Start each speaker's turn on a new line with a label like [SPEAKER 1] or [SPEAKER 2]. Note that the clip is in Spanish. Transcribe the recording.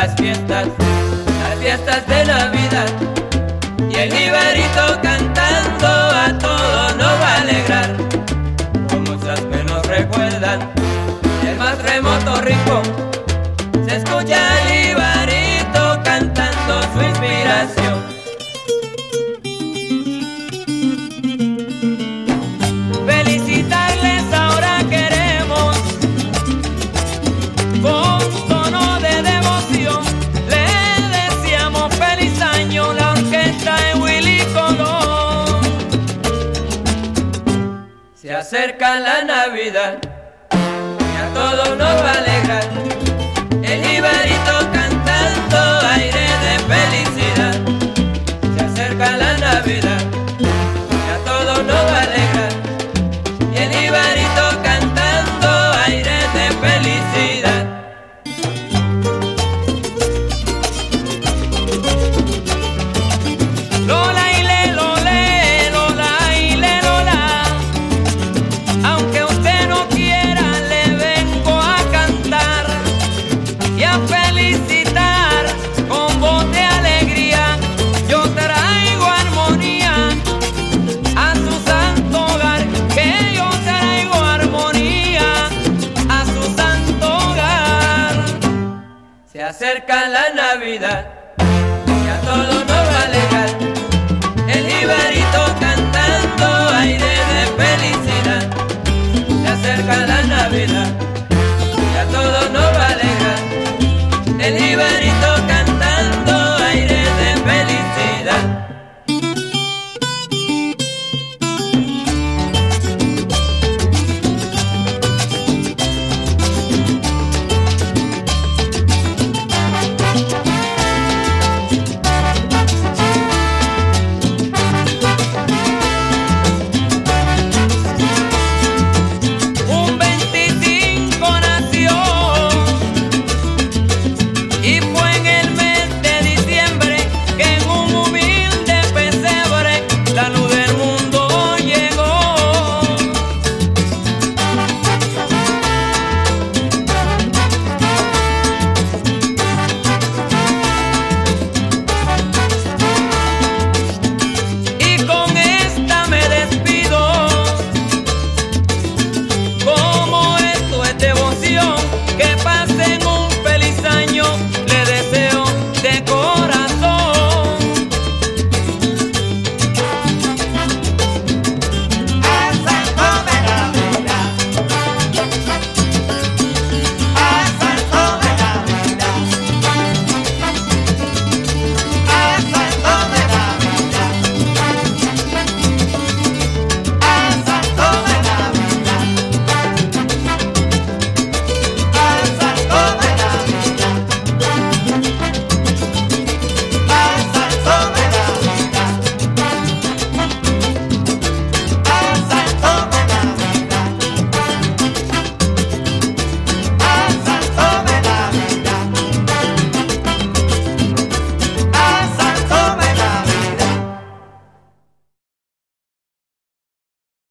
[SPEAKER 1] las fiestas de Navidad. Y el jibarito cantando a todos nos va a alegrar. Con muchas que nos recuerdan el más remoto rincón. Se escucha el jibarito cantando su inspiración. Felicitarles ahora queremos con tono de devoción. Le deseamos feliz año la orquesta de Willy Colón. Se acerca la Navidad y a todos nos va a alegrar. El jibarito cantando aire de felicidad. Se acerca la Navidad y a todos nos va a alegrar. Y el jibarito cantando aire de felicidad. Lola y le, lole, lola y le, lola. Aunque usted no quiera, le vengo a cantar y a felicitar con voz de alegría. Yo traigo armonía a su santo hogar, que yo traigo armonía a su santo hogar. Se acerca la Navidad y a todos nos va a alegrar. El jibarito cantando aire de felicidad. Se acerca la Navidad